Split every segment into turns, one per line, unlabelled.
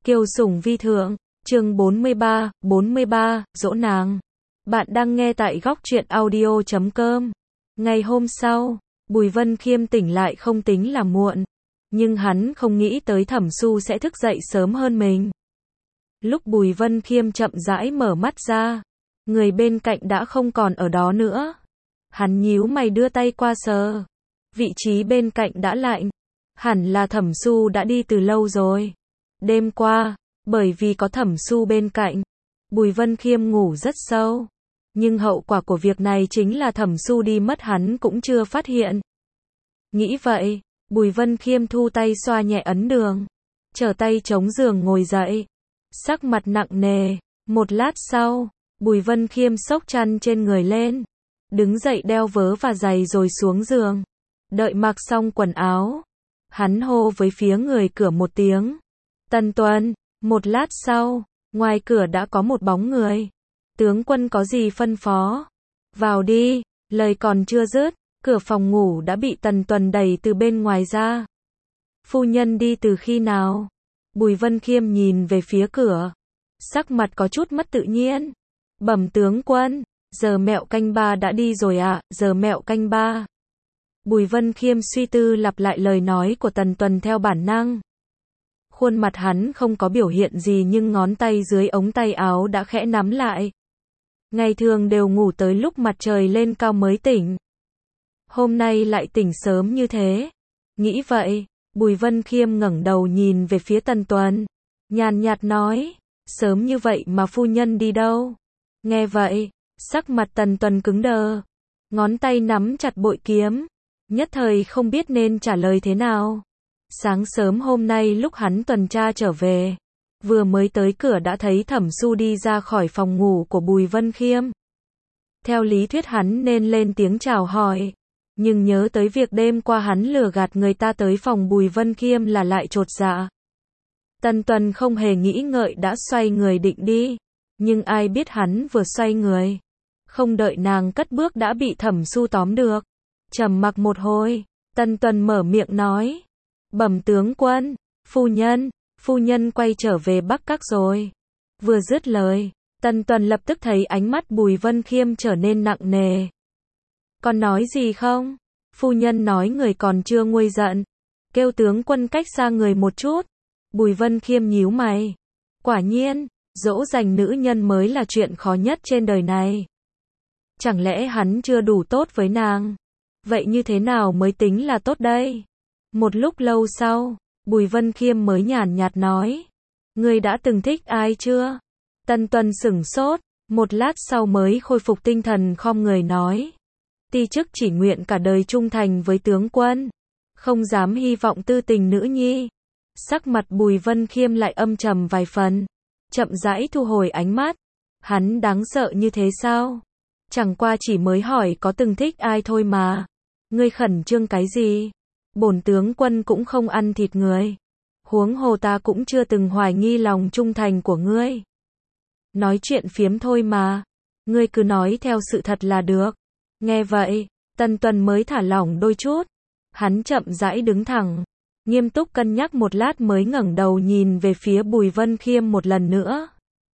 Kiều Sủng Vi Thượng, chương 43, dỗ nàng. Bạn đang nghe tại góc truyện audio.com. Ngày hôm sau, Bùi Vân Khiêm tỉnh lại không tính là muộn, nhưng hắn không nghĩ tới Thẩm Su sẽ thức dậy sớm hơn mình. Lúc Bùi Vân Khiêm chậm rãi mở mắt ra, người bên cạnh đã không còn ở đó nữa. Hắn nhíu mày đưa tay qua sờ, vị trí bên cạnh đã lạnh, hẳn là Thẩm Su đã đi từ lâu rồi. Đêm qua, bởi vì có Thẩm Su bên cạnh, Bùi Vân Khiêm ngủ rất sâu. Nhưng hậu quả của việc này chính là Thẩm Su đi mất hắn cũng chưa phát hiện. Nghĩ vậy, Bùi Vân Khiêm thu tay xoa nhẹ ấn đường, trở tay chống giường ngồi dậy, sắc mặt nặng nề. Một lát sau, Bùi Vân Khiêm xốc chăn trên người lên, đứng dậy đeo vớ và giày rồi xuống giường. Đợi mặc xong quần áo, hắn hô với phía người cửa một tiếng. Tần Tuần. Một lát sau, ngoài cửa đã có một bóng người. Tướng quân có gì phân phó? Vào đi. Lời còn chưa dứt, cửa phòng ngủ đã bị Tần Tuần đẩy từ bên ngoài ra. Phu nhân đi từ khi nào? Bùi Vân Khiêm nhìn về phía cửa, sắc mặt có chút mất tự nhiên. Bẩm tướng quân, giờ mẹo canh ba đã đi rồi ạ, giờ mẹo canh ba. Bùi Vân Khiêm suy tư lặp lại lời nói của Tần Tuần theo bản năng. Khuôn mặt hắn không có biểu hiện gì nhưng ngón tay dưới ống tay áo đã khẽ nắm lại. Ngày thường đều ngủ tới lúc mặt trời lên cao mới tỉnh. Hôm nay lại tỉnh sớm như thế. Nghĩ vậy, Bùi Vân Khiêm ngẩng đầu nhìn về phía Tần Tuần, nhàn nhạt nói, sớm như vậy mà phu nhân đi đâu? Nghe vậy, sắc mặt Tần Tuần cứng đờ, ngón tay nắm chặt bội kiếm, nhất thời không biết nên trả lời thế nào. Sáng sớm hôm nay lúc hắn tuần tra trở về, vừa mới tới cửa đã thấy Thẩm Su đi ra khỏi phòng ngủ của Bùi Vân Khiêm. Theo lý thuyết hắn nên lên tiếng chào hỏi, nhưng nhớ tới việc đêm qua hắn lừa gạt người ta tới phòng Bùi Vân Khiêm là lại chột dạ. Tần Tuần không hề nghĩ ngợi đã xoay người định đi, nhưng ai biết hắn vừa xoay người, không đợi nàng cất bước đã bị Thẩm Su tóm được. Trầm mặc một hồi, Tần Tuần mở miệng nói, bẩm tướng quân, phu nhân quay trở về Bắc Các rồi. Vừa dứt lời, Tần Tuần lập tức thấy ánh mắt Bùi Vân Khiêm trở nên nặng nề. Còn nói gì không? Phu nhân nói người còn chưa nguôi giận, kêu tướng quân cách xa người một chút. Bùi Vân Khiêm nhíu mày. Quả nhiên, dỗ dành nữ nhân mới là chuyện khó nhất trên đời này. Chẳng lẽ hắn chưa đủ tốt với nàng? Vậy như thế nào mới tính là tốt đây? Một lúc lâu sau, Bùi Vân Khiêm mới nhàn nhạt nói, ngươi đã từng thích ai chưa? Tần Tuần sửng sốt, một lát sau mới khôi phục tinh thần khom người nói, ti chức chỉ nguyện cả đời trung thành với tướng quân, không dám hy vọng tư tình nữ nhi. Sắc mặt Bùi Vân Khiêm lại âm trầm vài phần, chậm rãi thu hồi ánh mắt. Hắn đáng sợ như thế sao? Chẳng qua chỉ mới hỏi có từng thích ai thôi mà. Ngươi khẩn trương cái gì? Bổn tướng quân cũng không ăn thịt người. Huống hồ ta cũng chưa từng hoài nghi lòng trung thành của ngươi. Nói chuyện phiếm thôi mà. Ngươi cứ nói theo sự thật là được. Nghe vậy, Tần Tuần mới thả lỏng đôi chút. Hắn chậm rãi đứng thẳng, nghiêm túc cân nhắc một lát mới ngẩng đầu nhìn về phía Bùi Vân Khiêm một lần nữa.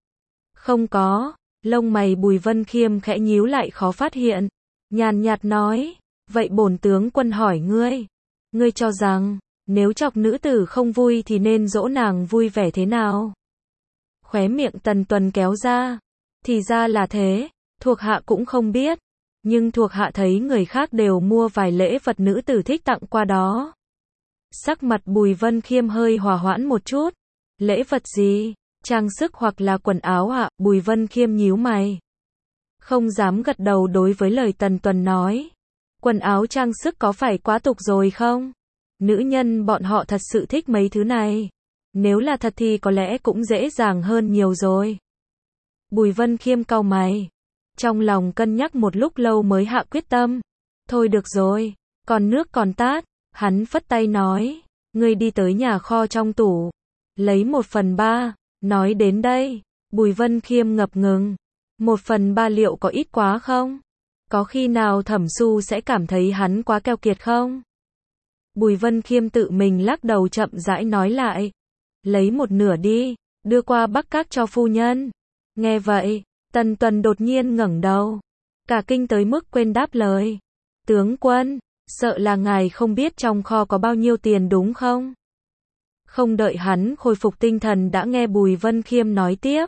Không có. Lông mày Bùi Vân Khiêm khẽ nhíu lại khó phát hiện. Nhàn nhạt nói, vậy bổn tướng quân hỏi ngươi. Ngươi cho rằng, nếu chọc nữ tử không vui thì nên dỗ nàng vui vẻ thế nào? Khóe miệng Tần Tuần kéo ra. Thì ra là thế, thuộc hạ cũng không biết. Nhưng thuộc hạ thấy người khác đều mua vài lễ vật nữ tử thích tặng qua đó. Sắc mặt Bùi Vân Khiêm hơi hòa hoãn một chút. Lễ vật gì? Trang sức hoặc là quần áo ạ? Bùi Vân Khiêm nhíu mày, không dám gật đầu đối với lời Tần Tuần nói. Quần áo trang sức có phải quá tục rồi không? Nữ nhân bọn họ thật sự thích mấy thứ này. Nếu là thật thì có lẽ cũng dễ dàng hơn nhiều rồi. Bùi Vân Khiêm cau mày, trong lòng cân nhắc một lúc lâu mới hạ quyết tâm. Thôi được rồi, còn nước còn tát. Hắn phất tay nói, ngươi đi tới nhà kho trong tủ, lấy 1/3. Nói đến đây, Bùi Vân Khiêm ngập ngừng. 1/3 liệu có ít quá không? Có khi nào Thẩm Su sẽ cảm thấy hắn quá keo kiệt không? Bùi Vân Khiêm tự mình lắc đầu chậm rãi nói lại. lấy một nửa đi, đưa qua Bắc Các cho phu nhân. Nghe vậy, Tần Tuần đột nhiên ngẩng đầu, cả kinh tới mức quên đáp lời. Tướng quân, sợ là ngài không biết trong kho có bao nhiêu tiền đúng không? Không đợi hắn khôi phục tinh thần đã nghe Bùi Vân Khiêm nói tiếp.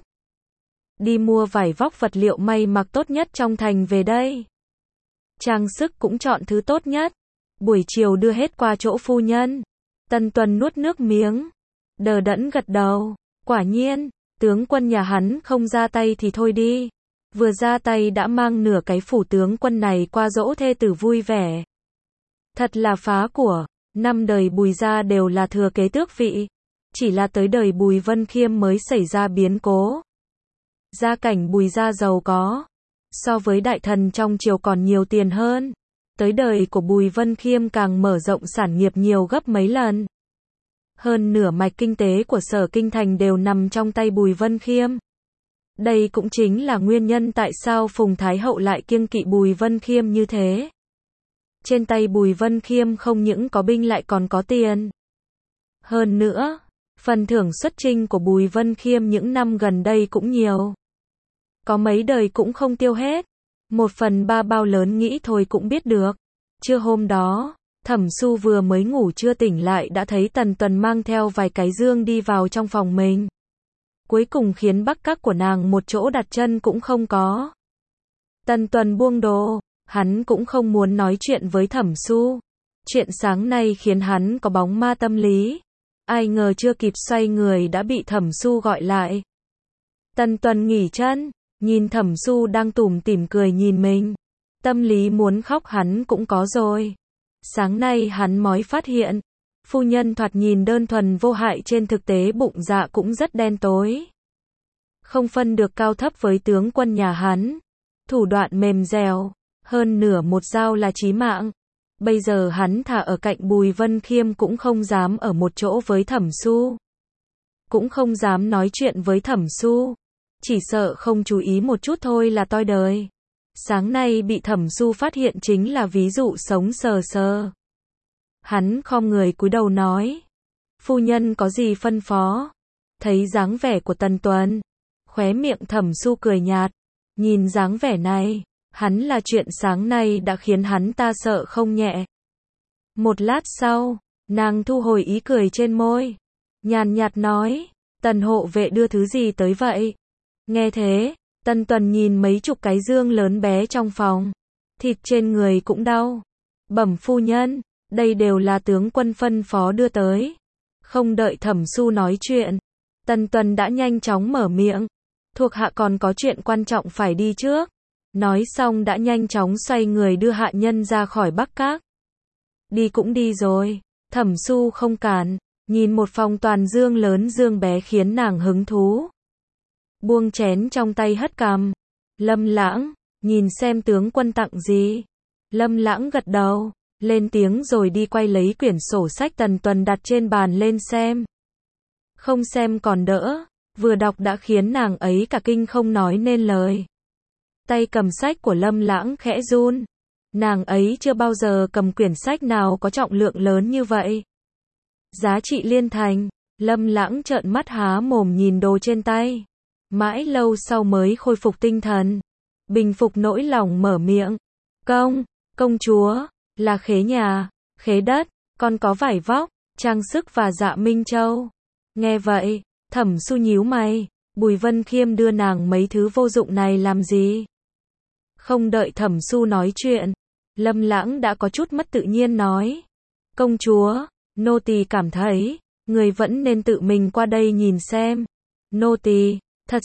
Đi mua vải vóc vật liệu may mặc tốt nhất trong thành về đây. Trang sức cũng chọn thứ tốt nhất. Buổi chiều đưa hết qua chỗ phu nhân. Tần Tuần nuốt nước miếng, đờ đẫn gật đầu. Quả nhiên, tướng quân nhà hắn không ra tay thì thôi đi. Vừa ra tay đã mang nửa cái phủ tướng quân này qua dỗ thê tử vui vẻ. Thật là phá của. 5 đời Bùi gia đều là thừa kế tước vị. Chỉ là tới đời Bùi Vân Khiêm mới xảy ra biến cố. Gia cảnh Bùi gia giàu có. So với đại thần trong triều còn nhiều tiền hơn. Tới đời của Bùi Vân Khiêm càng mở rộng sản nghiệp nhiều gấp mấy lần. Hơn nửa mạch kinh tế của Sở Kinh Thành đều nằm trong tay Bùi Vân Khiêm. Đây cũng chính là nguyên nhân tại sao Phùng Thái Hậu lại kiêng kỵ Bùi Vân Khiêm như thế. Trên tay Bùi Vân Khiêm không những có binh lại còn có tiền. Hơn nữa, phần thưởng xuất chinh của Bùi Vân Khiêm những năm gần đây cũng nhiều. Có mấy đời cũng không tiêu hết. 1/3 bao lớn nghĩ thôi cũng biết được. Trưa hôm đó, Thẩm Xu vừa mới ngủ chưa tỉnh lại đã thấy Tần Tuần mang theo vài cái dương đi vào trong phòng mình. Cuối cùng khiến Bắc Các của nàng một chỗ đặt chân cũng không có. Tần Tuần buông đồ, hắn cũng không muốn nói chuyện với Thẩm Xu. Chuyện sáng nay khiến hắn có bóng ma tâm lý. Ai ngờ chưa kịp xoay người đã bị Thẩm Xu gọi lại. Tần Tuần nghỉ chân, nhìn Thẩm Xu đang tủm tỉm cười nhìn mình. Tâm lý muốn khóc hắn cũng có rồi. Sáng nay hắn mới phát hiện, phu nhân thoạt nhìn đơn thuần vô hại trên thực tế bụng dạ cũng rất đen tối. Không phân được cao thấp với tướng quân nhà hắn. Thủ đoạn mềm dẻo, hơn nửa một dao là chí mạng. Bây giờ hắn thà ở cạnh Bùi Vân Khiêm cũng không dám ở một chỗ với Thẩm Xu. Cũng không dám nói chuyện với Thẩm Xu. Chỉ sợ không chú ý một chút thôi là toi đời. Sáng nay bị Thẩm Xu phát hiện chính là ví dụ sống sờ sờ. Hắn khom người cúi đầu nói. Phu nhân có gì phân phó? Thấy dáng vẻ của Tần Tuần, khóe miệng Thẩm Xu cười nhạt. Nhìn dáng vẻ này, hắn là chuyện sáng nay đã khiến hắn ta sợ không nhẹ. Một lát sau, nàng thu hồi ý cười trên môi. Nhàn nhạt nói, Tần hộ vệ đưa thứ gì tới vậy? Nghe thế, Tần Tuần nhìn mấy chục cái dương lớn bé trong phòng. Thịt trên người cũng đau. Bẩm phu nhân, đây đều là tướng quân phân phó đưa tới. Không đợi Thẩm Xu nói chuyện, Tần Tuần đã nhanh chóng mở miệng. Thuộc hạ còn có chuyện quan trọng phải đi trước. Nói xong đã nhanh chóng xoay người đưa hạ nhân ra khỏi Bắc Các. Đi cũng đi rồi. Thẩm Xu không cản. Nhìn một phòng toàn dương lớn dương bé khiến nàng hứng thú. Buông chén trong tay hất cằm. Lâm Lãng, nhìn xem tướng quân tặng gì. Lâm Lãng gật đầu, lên tiếng rồi đi quay lấy quyển sổ sách Tần Tuần đặt trên bàn lên xem. Không xem còn đỡ, vừa đọc đã khiến nàng ấy cả kinh không nói nên lời. Tay cầm sách của Lâm Lãng khẽ run. Nàng ấy chưa bao giờ cầm quyển sách nào có trọng lượng lớn như vậy. Giá trị liên thành. Lâm Lãng trợn mắt há mồm nhìn đồ trên tay. Mãi lâu sau mới khôi phục tinh thần. Bình phục nỗi lòng mở miệng. Công chúa, là khế nhà, khế đất, còn có vải vóc, trang sức và dạ Minh Châu. Nghe vậy, Thẩm Xu nhíu mày. Bùi Vân Khiêm đưa nàng mấy thứ vô dụng này làm gì? Không đợi Thẩm Xu nói chuyện, Lâm Lãng đã có chút mất tự nhiên nói. Công chúa, nô tỳ cảm thấy, người vẫn nên tự mình qua đây nhìn xem. Nô tỳ, thật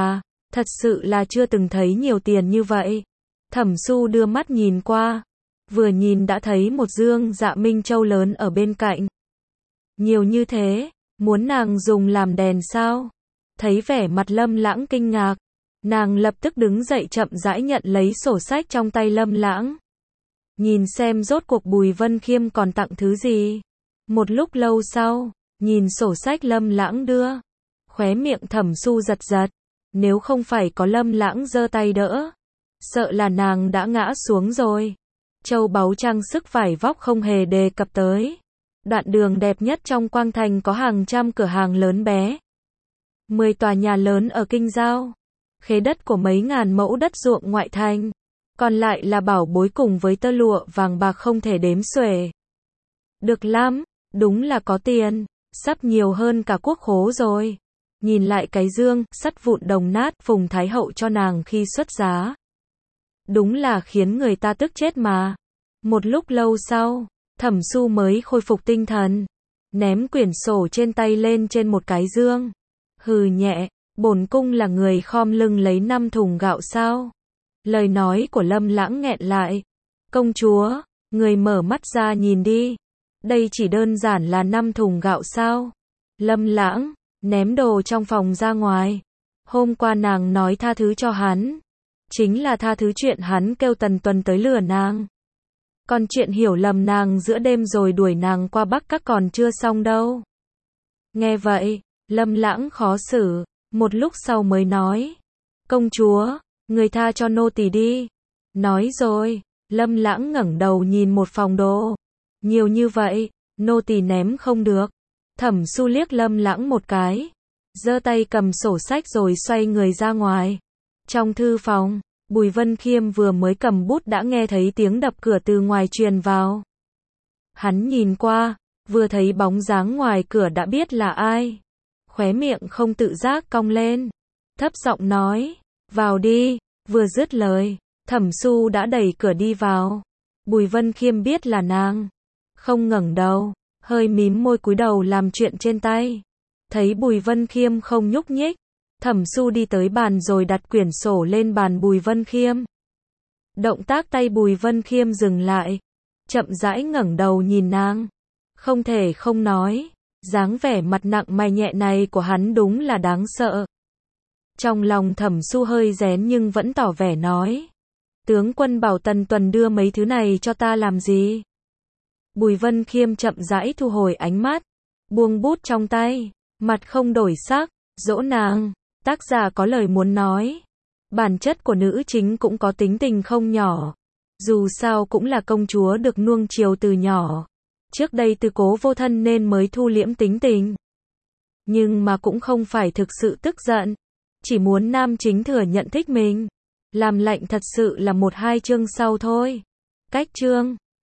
sự là chưa từng thấy nhiều tiền như vậy. Thẩm Xu đưa mắt nhìn qua, vừa nhìn đã thấy một dương dạ Minh Châu lớn ở bên cạnh. Nhiều như thế, muốn nàng dùng làm đèn sao? Thấy vẻ mặt Lâm Lãng kinh ngạc, nàng lập tức đứng dậy chậm rãi nhận lấy sổ sách trong tay Lâm Lãng. Nhìn xem rốt cuộc Bùi Vân Khiêm còn tặng thứ gì. Một lúc lâu sau, nhìn sổ sách Lâm Lãng đưa, khóe miệng Thẩm Xu giật giật. Nếu không phải có Lâm Lãng giơ tay đỡ, sợ là nàng đã ngã xuống rồi. Châu báu trang sức vải vóc không hề đề cập tới. Đoạn đường đẹp nhất trong Quang Thành có hàng trăm cửa hàng lớn bé. 10 tòa nhà lớn ở Kinh Giao. Khế đất của mấy ngàn mẫu đất ruộng ngoại thành. Còn lại là bảo bối cùng với tơ lụa vàng bạc không thể đếm xuể. Được lắm, đúng là có tiền, sắp nhiều hơn cả quốc khố rồi. Nhìn lại cái dương, sắt vụn đồng nát, Phùng Thái Hậu cho nàng khi xuất giá. Đúng là khiến người ta tức chết mà. Một lúc lâu sau, Thẩm Xu mới khôi phục tinh thần. Ném quyển sổ trên tay lên trên một cái dương. Hừ nhẹ, bổn cung là người khom lưng lấy 5 thùng gạo sao? Lời nói của Lâm Lãng nghẹn lại. Công chúa, người mở mắt ra nhìn đi. Đây chỉ đơn giản là 5 thùng gạo sao? Lâm Lãng ném đồ trong phòng ra ngoài. Hôm qua nàng nói tha thứ cho hắn. Chính là tha thứ chuyện hắn kêu Tần Tuần tới lừa nàng. Còn chuyện hiểu lầm nàng giữa đêm rồi đuổi nàng qua Bắc Các còn chưa xong đâu. Nghe vậy, Lâm Lãng khó xử, một lúc sau mới nói. Công chúa, người tha cho nô tỳ đi. Nói rồi, Lâm Lãng ngẩng đầu nhìn một phòng đồ. Nhiều như vậy, nô tỳ ném không được. Thẩm Xu liếc Lâm Lãng một cái. Giơ tay cầm sổ sách rồi xoay người ra ngoài. Trong thư phòng, Bùi Vân Khiêm vừa mới cầm bút đã nghe thấy tiếng đập cửa từ ngoài truyền vào. Hắn nhìn qua, vừa thấy bóng dáng ngoài cửa đã biết là ai. Khóe miệng không tự giác cong lên. Thấp giọng nói, vào đi, vừa dứt lời, Thẩm Xu đã đẩy cửa đi vào. Bùi Vân Khiêm biết là nàng. Không ngẩng đầu, hơi mím môi cúi đầu làm chuyện trên tay. Thấy Bùi Vân Khiêm không nhúc nhích, Thẩm Xu đi tới bàn rồi đặt quyển sổ lên bàn Bùi Vân Khiêm. Động tác tay Bùi Vân Khiêm dừng lại, chậm rãi ngẩng đầu nhìn nàng. Không thể không nói, dáng vẻ mặt nặng mày nhẹ này của hắn đúng là đáng sợ. Trong lòng Thẩm Xu hơi rén nhưng vẫn tỏ vẻ nói. Tướng quân bảo Tần Tuần đưa mấy thứ này cho ta làm gì? Bùi Vân Khiêm chậm rãi thu hồi ánh mắt, buông bút trong tay, mặt không đổi sắc, dỗ nàng. Tác giả có lời muốn nói. Bản chất của nữ chính cũng có tính tình không nhỏ. Dù sao cũng là công chúa được nuông chiều từ nhỏ. Trước đây tư cố vô thân nên mới thu liễm tính tình. Nhưng mà cũng không phải thực sự tức giận. Chỉ muốn nam chính thừa nhận thích mình. Làm lạnh thật sự là 1-2 chương sau thôi. Cách chương